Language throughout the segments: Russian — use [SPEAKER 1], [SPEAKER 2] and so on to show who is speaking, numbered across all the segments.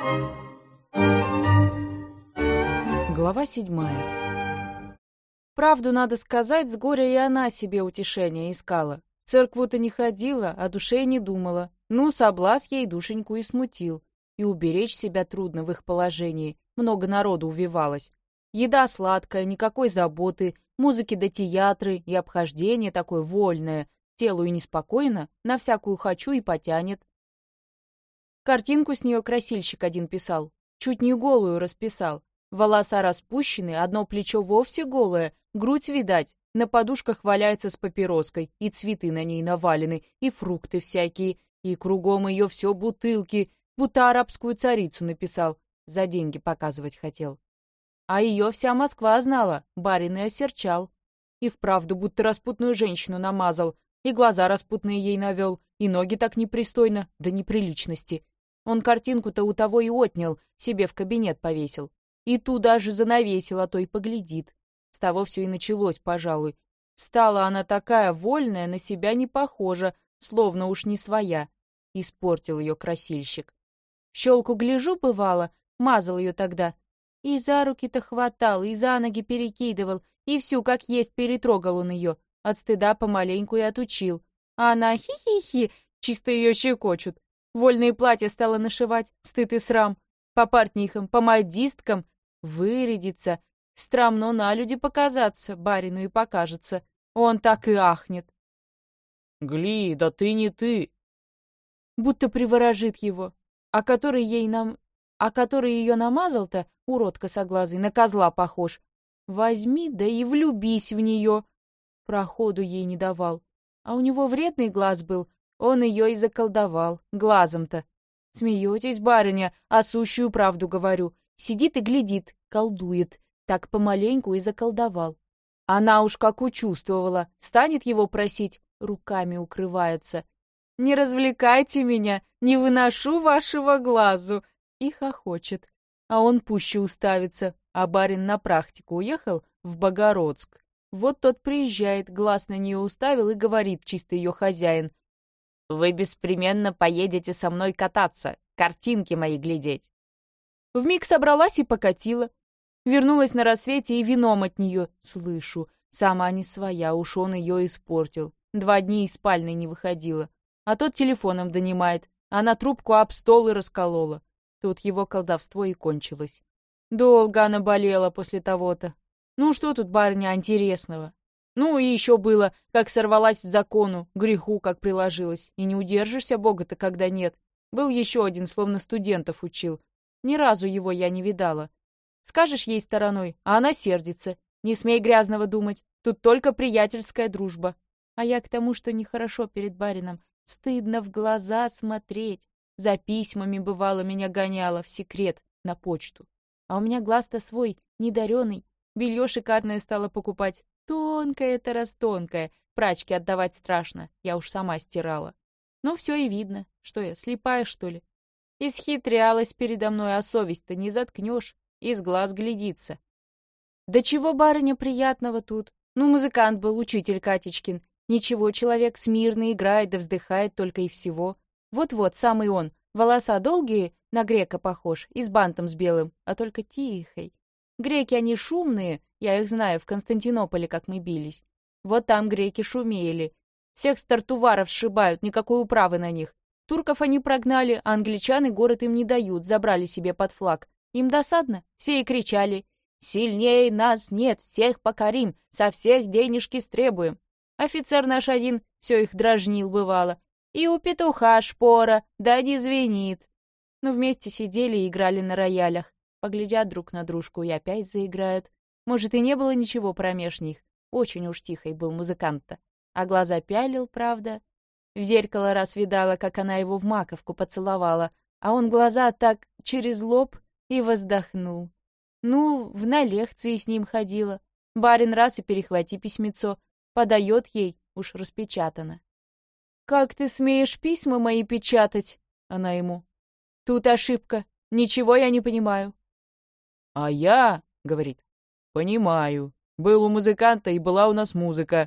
[SPEAKER 1] Глава 7. Правду надо сказать, с горя и она себе утешения искала. В церкву-то не ходила, о душе не думала. Ну, соблазн ей душеньку и смутил. И уберечь себя трудно в их положении. Много народу увивалось. Еда сладкая, никакой заботы, музыки да театры, и обхождение такое вольное. Телу и неспокойно, на всякую хочу и потянет. Картинку с нее красильщик один писал. Чуть не голую расписал. Волоса распущены, одно плечо вовсе голое, грудь видать, на подушках валяется с папироской, и цветы на ней навалены, и фрукты всякие, и кругом ее все бутылки, будто арабскую царицу написал, за деньги показывать хотел. А ее вся Москва знала, барин и осерчал. И вправду будто распутную женщину намазал, и глаза распутные ей навел, и ноги так непристойно, до неприличности. Он картинку-то у того и отнял, себе в кабинет повесил. И ту даже занавесил, а то и поглядит. С того все и началось, пожалуй. Стала она такая вольная, на себя не похожа, словно уж не своя. Испортил ее красильщик. В щелку гляжу, бывало, мазал ее тогда. И за руки-то хватал, и за ноги перекидывал, и всю, как есть, перетрогал он ее. От стыда помаленьку и отучил. А она хи-хи-хи, чисто ее щекочут. Вольные платья стала нашивать, стыд и срам. По портнихам, по модисткам. Вырядиться. Страмно на люди показаться, барину и покажется. Он так и ахнет.
[SPEAKER 2] «Гли, да ты не ты!»
[SPEAKER 1] Будто приворожит его. А который ее намазал-то, урод косоглазый, на козла похож. Возьми, да и влюбись в нее. Проходу ей не давал. А у него вредный глаз был, он ее и заколдовал, глазом-то. Смеетесь, барыня, а сущую правду говорю. Сидит и глядит, колдует. Так помаленьку и заколдовал. Она уж как учувствовала, станет его просить, руками укрывается. «Не развлекайте меня, не выношу вашего глазу!» И хохочет. А он пуще уставится, а барин на практику уехал в Богородск. Вот тот приезжает, глаз на нее уставил и говорит чисто ее хозяин. «Вы беспременно поедете со мной кататься, картинки мои глядеть». Вмиг собралась и покатила. Вернулась на рассвете и вином от нее, слышу. Сама не своя, уж он ее испортил. 2 дня из спальни не выходила. А тот телефоном донимает. Она трубку об стол и расколола. Тут его колдовство и кончилось. Долго она болела после того-то. Ну что тут, барыня, интересного? Ну и еще было, как сорвалась с закону, греху как приложилась. И не удержишься Бога-то, когда нет. Был еще один, словно студентов учил. Ни разу его я не видала. Скажешь ей стороной, а она сердится. Не смей грязного думать, тут только приятельская дружба. А я к тому, что нехорошо перед барином. Стыдно в глаза смотреть. За письмами, бывало, меня гоняла в секрет на почту. А у меня глаз-то свой, недаренный. Белье шикарное стала покупать. Тонкое-то растонкое. Прачке отдавать страшно, я уж сама стирала. Ну, все и видно. Что я, слепая, что ли? Исхитрялась передо мной, а совесть-то не заткнешь. Из глаз глядится. Да чего, барыня, приятного тут? Ну, музыкант был, учитель Катечкин. Ничего, человек смирно играет да вздыхает только и всего. Вот-вот, самый он. Волоса долгие, на грека похож, и с бантом с белым, а только тихой. Греки они шумные, я их знаю, в Константинополе, как мы бились. Вот там греки шумели. Всех с тартуваров сшибают, никакой управы на них. Турков они прогнали, а англичаны город им не дают, забрали себе под флаг. Им досадно, все и кричали: «Сильнее нас нет, всех покорим, со всех денежки стребуем». Офицер наш один все их дразнил, бывало. И у петуха шпора, да не звенит. Но вместе сидели и играли на роялях. Поглядят друг на дружку и опять заиграют. Может, и не было ничего промеж них. Очень уж тихий был музыкант-то. А глаза пялил, правда. В зеркало раз видала, как она его в маковку поцеловала, а он глаза так через лоб и воздохнул. Ну, на лекции с ним ходила. Барин раз и перехвати письмецо. Подает ей, уж распечатано. «Как ты смеешь письма мои печатать?» Она ему. «Тут ошибка. Ничего я не понимаю».
[SPEAKER 2] «А я, — говорит, — понимаю. Был у музыканта, и была у нас музыка».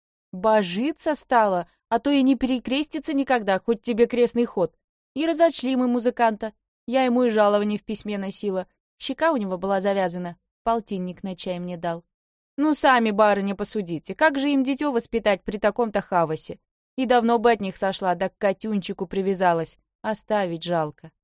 [SPEAKER 1] Божиться стала, а то и не перекрестится никогда, хоть тебе крестный ход. И разочли мы музыканта. Я ему и жалование в письме носила. Щека у него была завязана. Полтинник на чай мне дал. Ну, сами, барыня, посудите, как же им дитё воспитать при таком-то хавасе? И давно бы от них сошла, да к котюнчику привязалась. Оставить жалко.